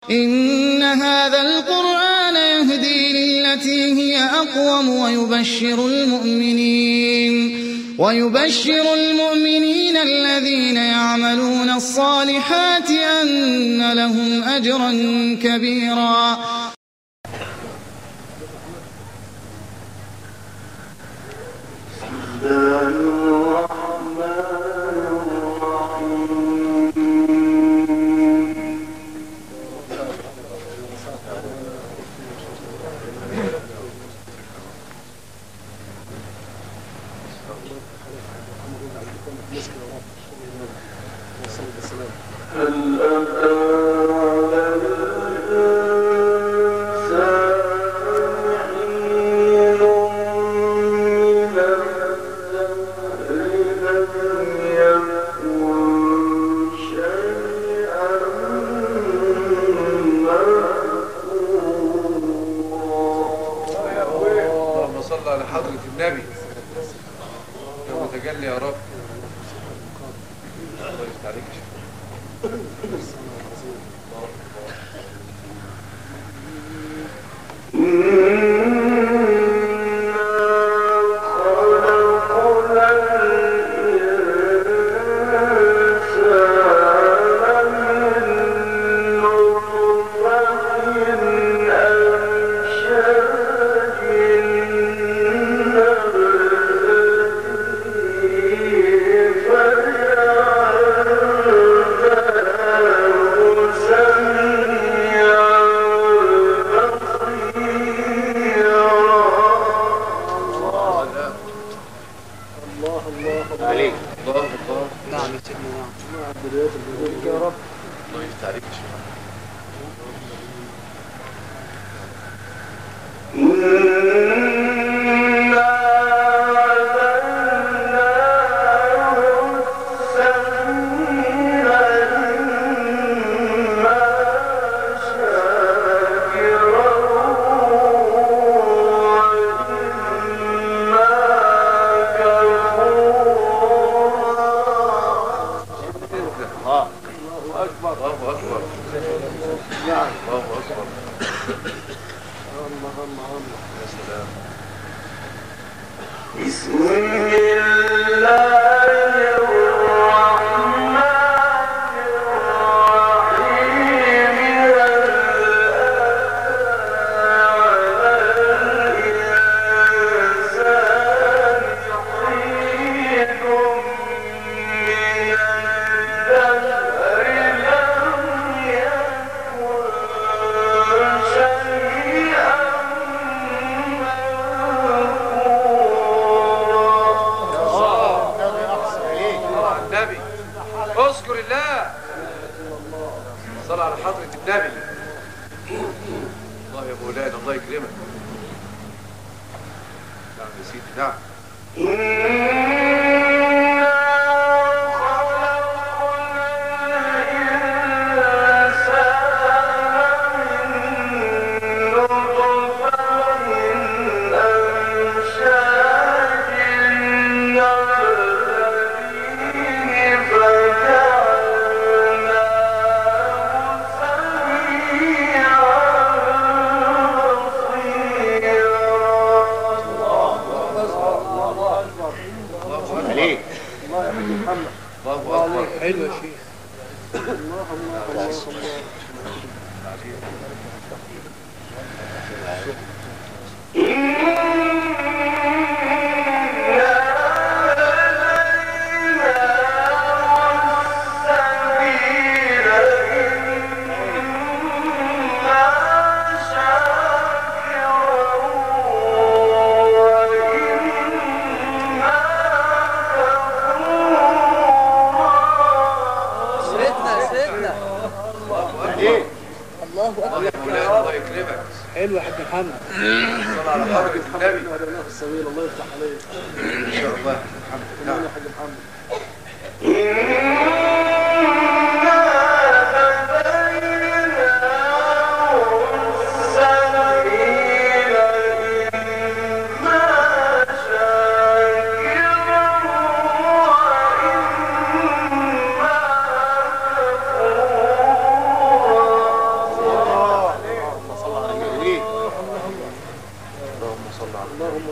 إن هذا القرآن يهدي للتي هي أقوم ويبشر المؤمنين الذين يعملون الصالحات أن لهم أجرا كبيرا.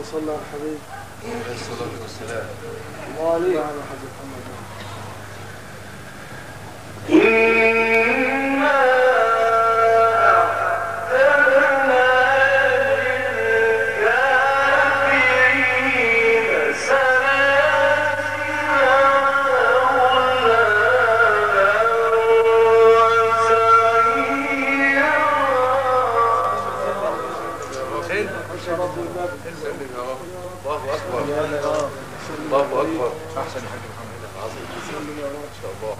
صل على الحبيب عليه الصلاة والسلام. الله عليك يا حبيب محمد. الله أكبر الله أكبر. أحسن يا حاج محمد العظيم إن شاء الله.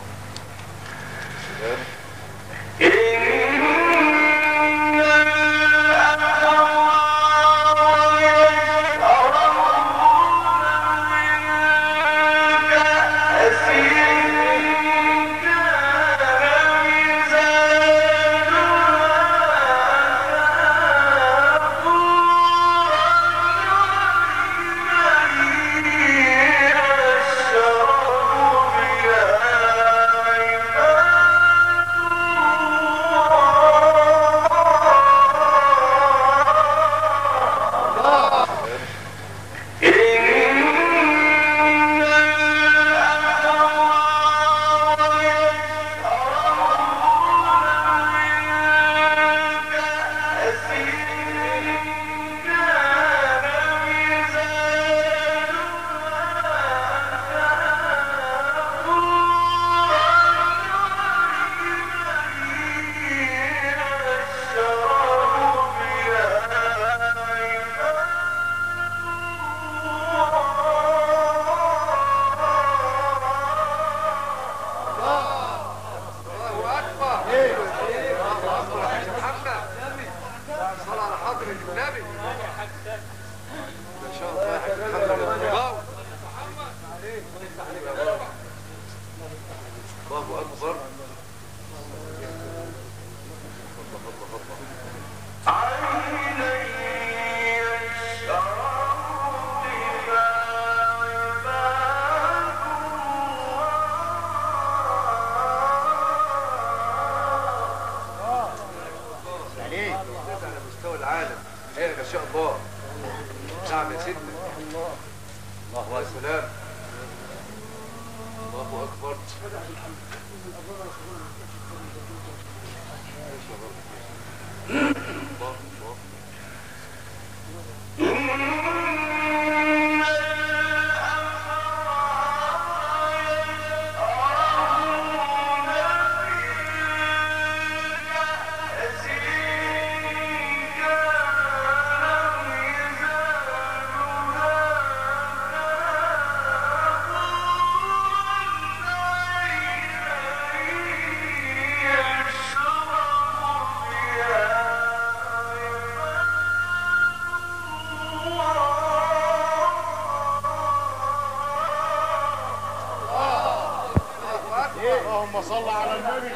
اللهم صل على النبي.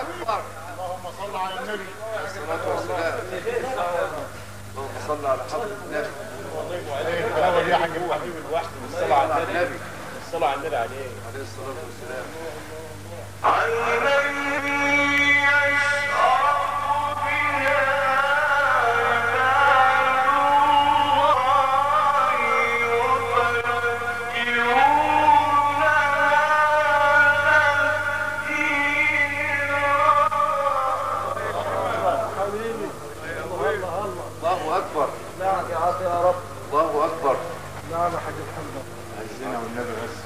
اللهم صل على النبي. الصلاة والسلام. اللهم صل على حضرة النبي. الحلاوة دي يا حاج حبيب الوحد. الصلاة على النبي. الصلاة على النبي عليه الصلاة والسلام. الله أكبر. نعم يا عاطي يا رب. الله أكبر. نعم يا حاج محمد. عزنا والنبي بس.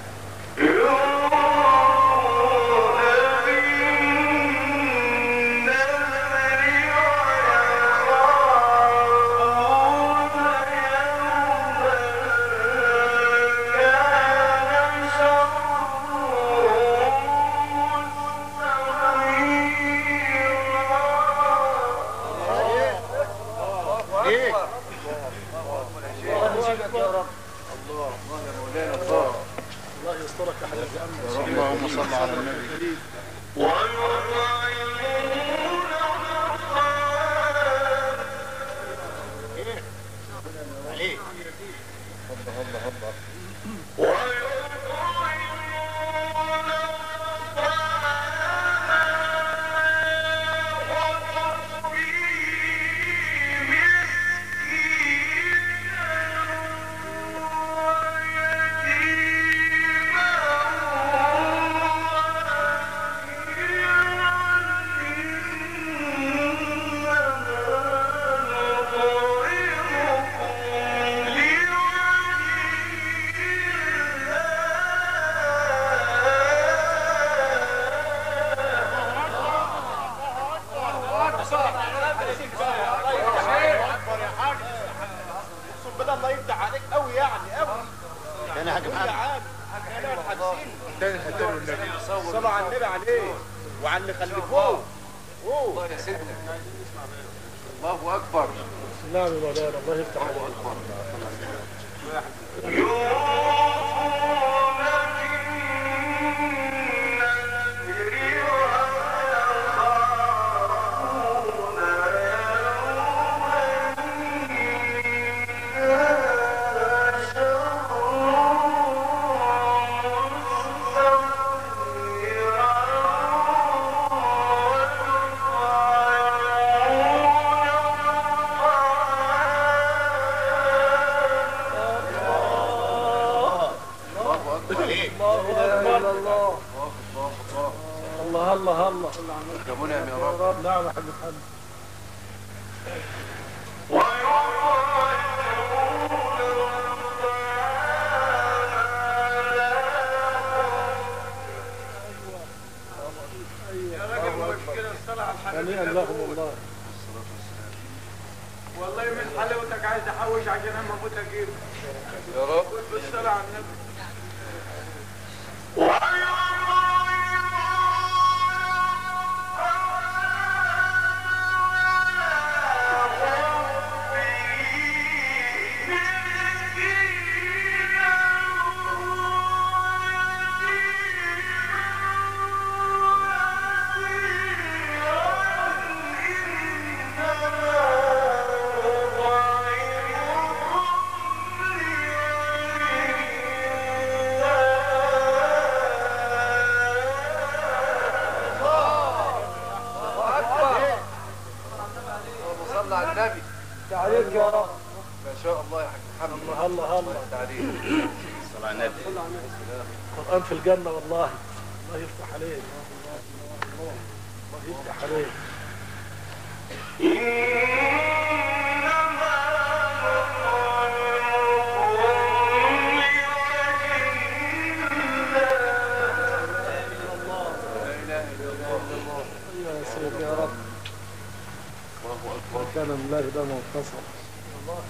اللهم صل على النبي. عم صلوا على النبي عليه وعلى اللي خلفوه. الله يا سيدنا. الله اكبر. نعم يا مولانا الله يفتح عليك. الله الله ربنا يا رب. نعم يا حاج محمد. هنيئا لهم والله. والله من حلاوتك عايز احوش عشان اما اموت اجيب يا رب. بالصلاة على النبي. عليك يا رب. ما شاء الله يا حاج محمد. الله الله الله عليك. صلى على النبي. القرآن في الجنة والله. الله يفتح عليك. الله يفتح عليك. يا سيدي يا رب. كان الله ده منتصر. الله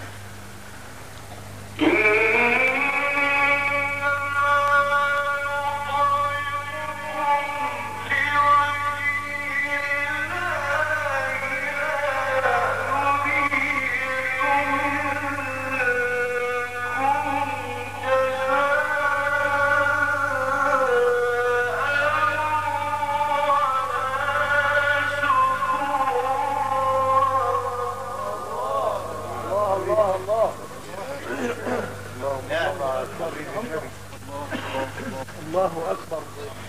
الله أكبر.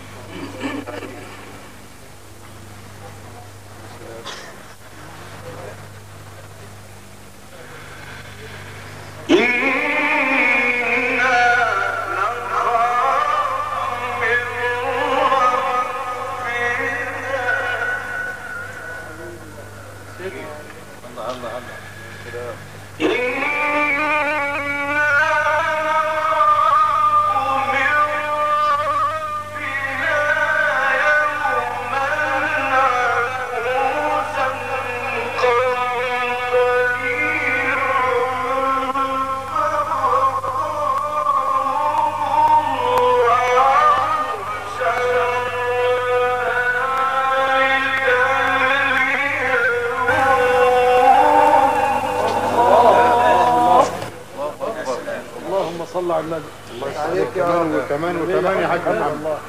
صلى على النبي. الله عليك يا رب. وكمان يا حاج محمد. الله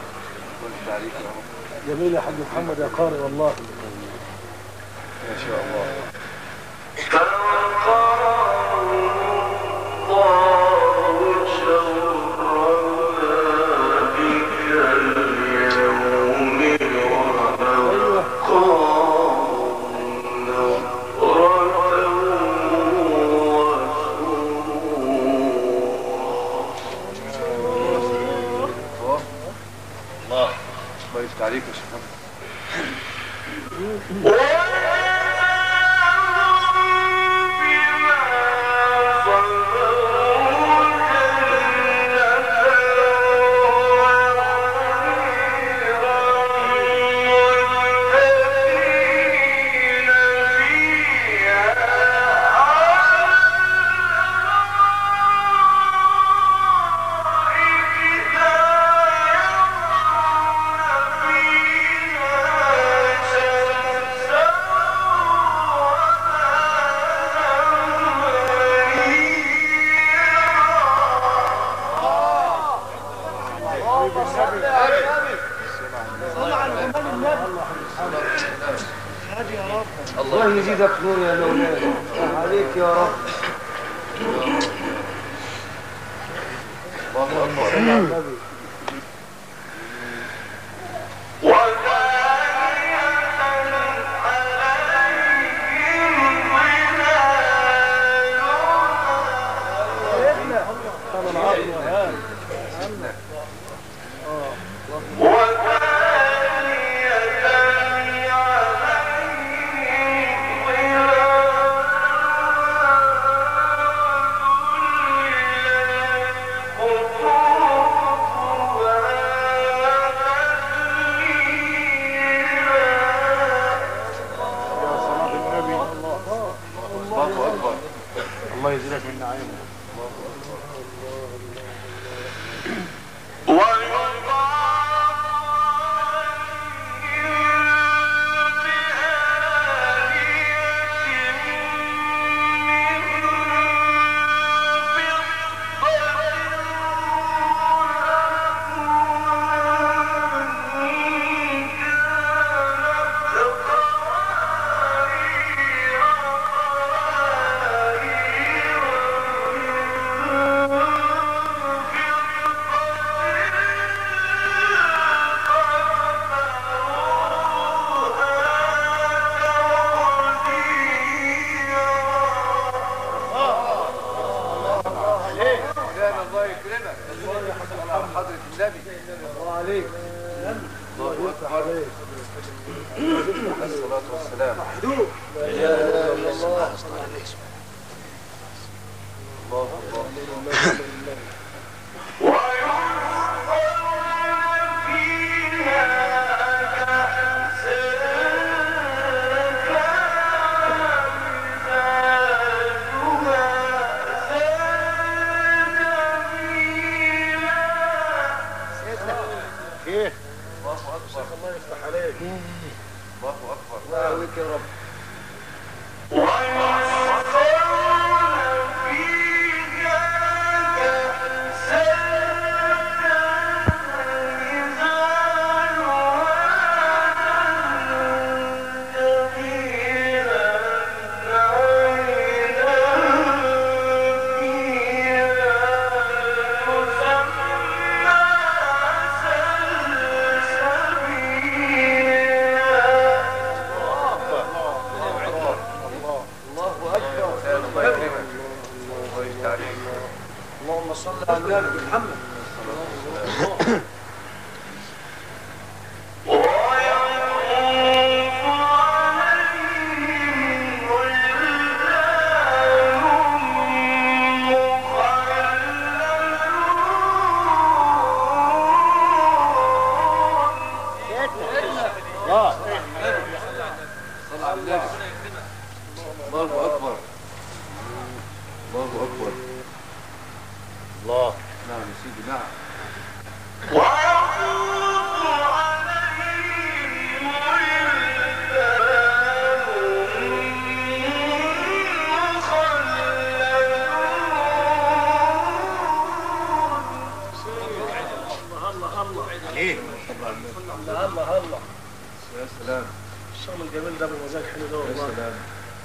جميل يا حاج محمد يا قارئ والله. ما شاء الله. الله يفتح عليك يا شيخ محمد. الله يزيدك نور يا مولانا عليك يا رب. الله أكبر. الله يزيدك من نعيمه. الصلاة والسلام. الله يفتح عليك. الله أكبر. الله عليك يا رب. اللهم صل على النبي محمد. الله أكبر. الله أكبر. الله. نعم يا سيدي نعم. الله يا سلام. الشغل الجميل ده بالمزاج حلو ده والله. يا سلام.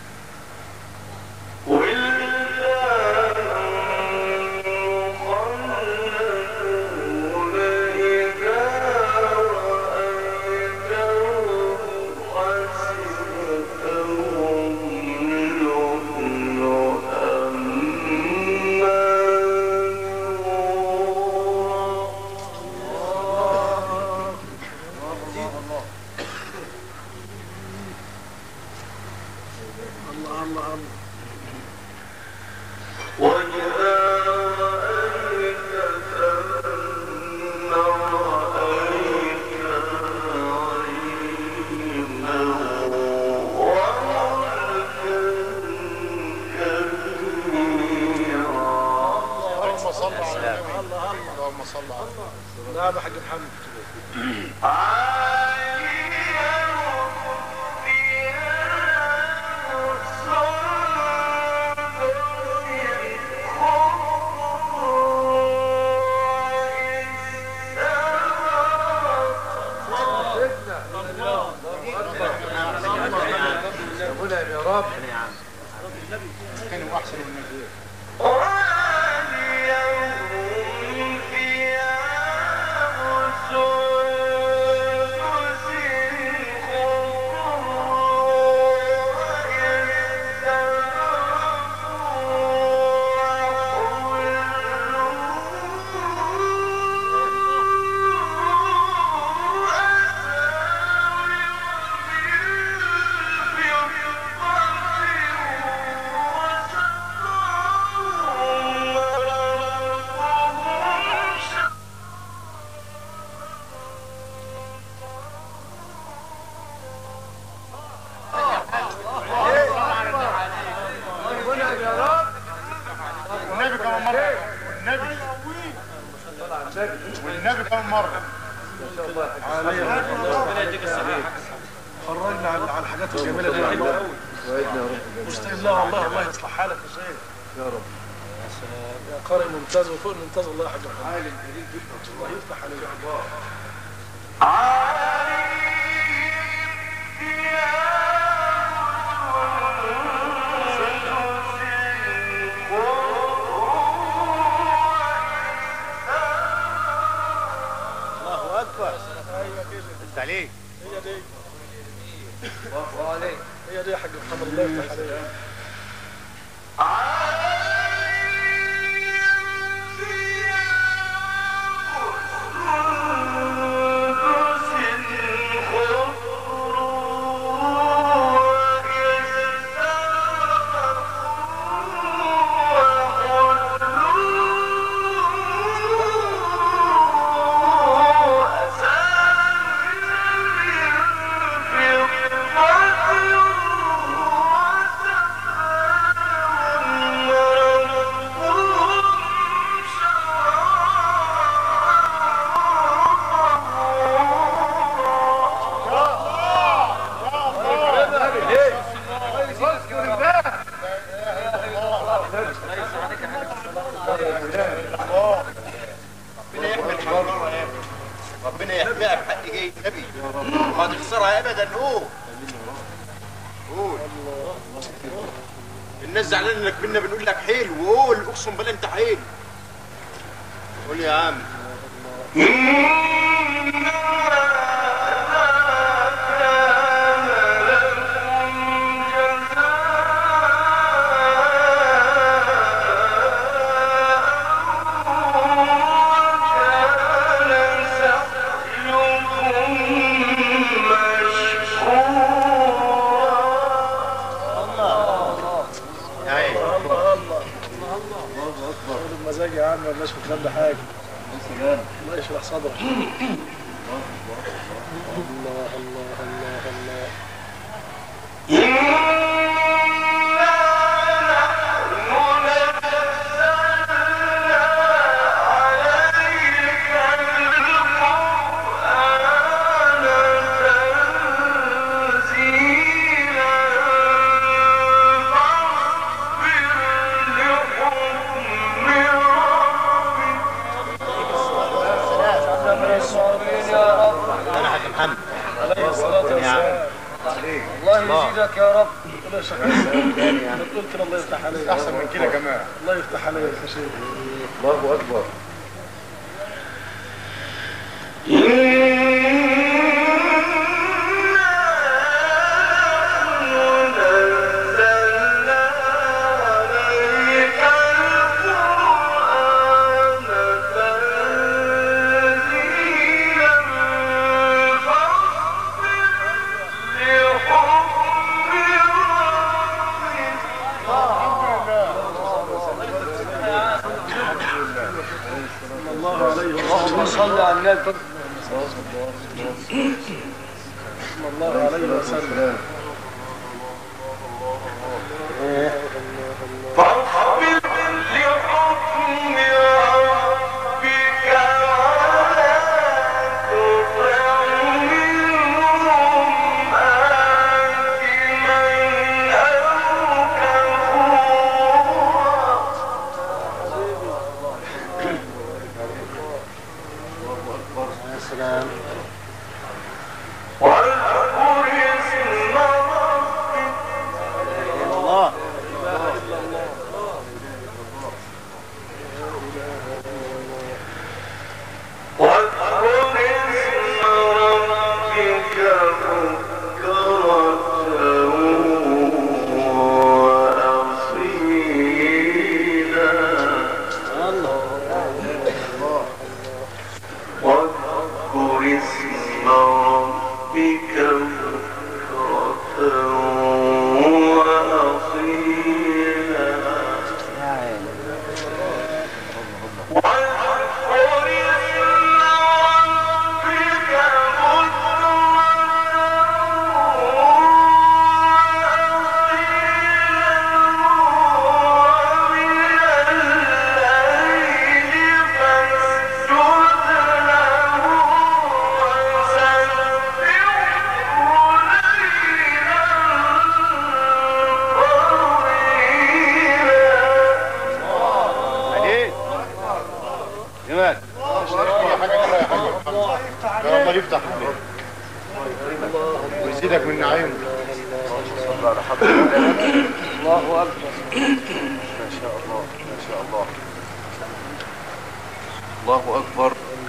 لا بحق محمد. منعم يا رب. كانوا احسن من النبي. والنبي كمان مرة. والنبي كمان مرة. ربنا يديك الصحة. خرجنا على الحاجات الجميلة دي. مستقيم لها والله. الله يصلح حالك يا شيخ. يا رب. يا قارئ ممتاز وفوق الممتاز. الله يحفظك. عالم جليل جدا. الله يفتح عليك. الله أكبر. انت عليك. هي دي. الله عليك. هي دي يا حاج محمد. الله يفتح عليك. ربنا يحميها بحق جاي النبي ما تخسرها ابدا. قول الناس زعلانه انك كنا بنقول لك حيل، وقول اقسم بالله انت حيل. قول يا عم. مزاج يا عم مالناش في الكلام ده حاجه. الله يشرح صدرك. الله الله الله الله. الله يزيدك يا رب. الله يشرح تقول كده. الله يفتح عليك. احسن من كده كمان. الله يفتح عليك يا شيخ. الله اكبر. اللهم صل على النبي صلى الله عليه وسلم. فاصبر لحكم ربك ولا تطع منهم آثما أو كفورا. واذكر اسم يا عيني. صلى على حضرة الله أكبر. ما شاء الله ما شاء الله. الله أكبر.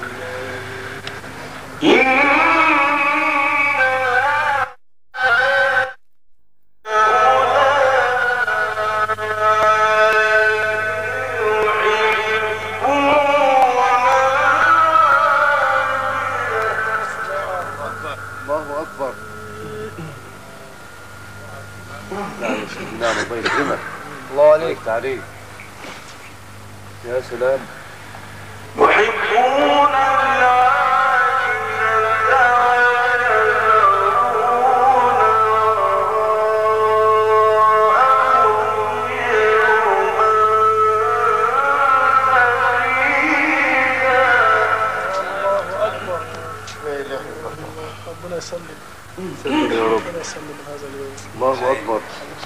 الله أكبر. نعم الله يكرمك. الله عليك تعليق. يا سلام. يحبون ربنا يسلم. سلم يا رب. ربنا يسلم هذا اليوم. الله أكبر.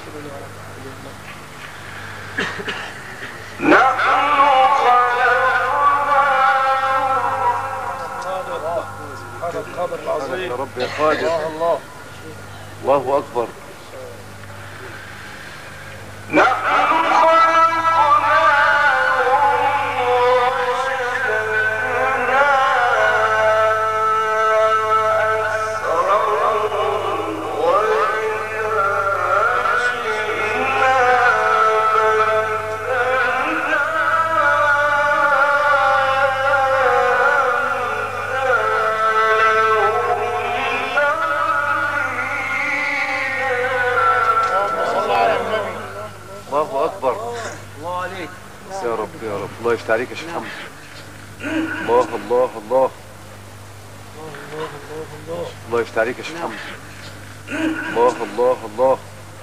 القادر العظيم يا رب يا قادر. الله أكبر. الله أكبر. الله عليك يا رب يا رب. الله يفتح عليك يا شيخ محمد. الله الله الله. الله يفتح عليك يا شيخ محمد. الله الله الله.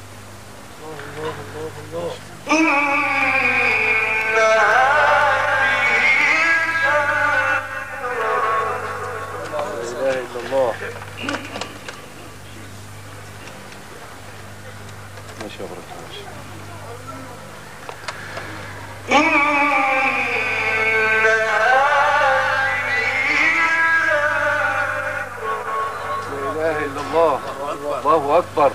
لا إله إلا الله. ماشي يا بركة ماشي. لا إله إلا الله. الله أكبر.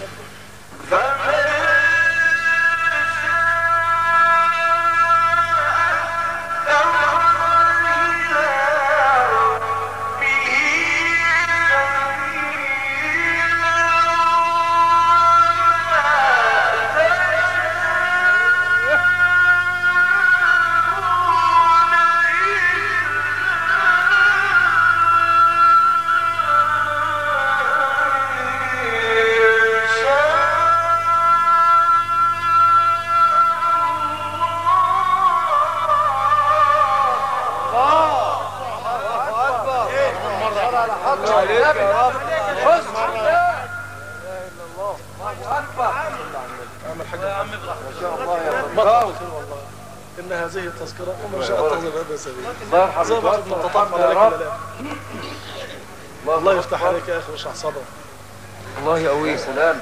إن هذه التذكرة ومن شاء اتخذ هذا سبيلا. الله يرحمك. زي ما كنت نتطفل عليك ولا لا؟ الله يفتح عليك يا أخي واشرح صدرك. الله يقويه. سلام.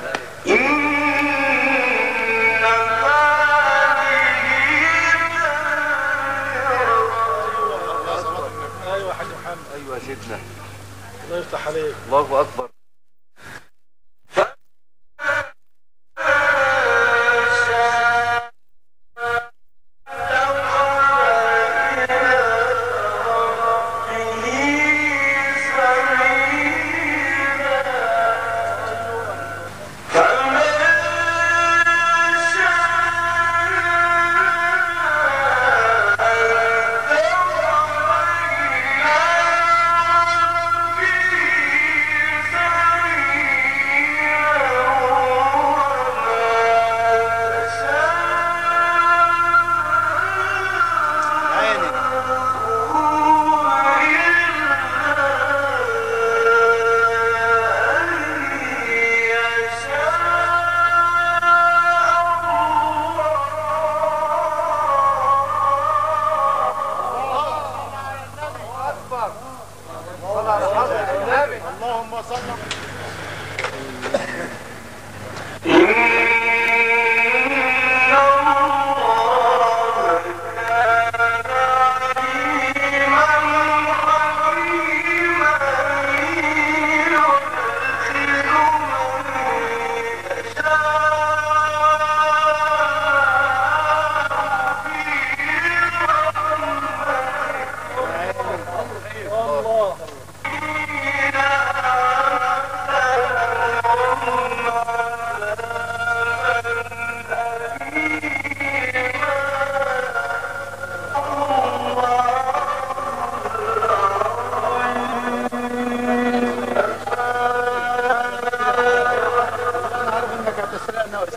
أيوة يا حاج محمد. أيوة يا سيدنا. الله يفتح عليك. الله أكبر. فمن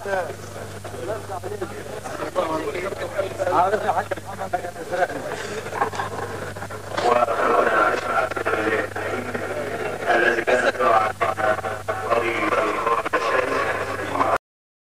عارف يا حاج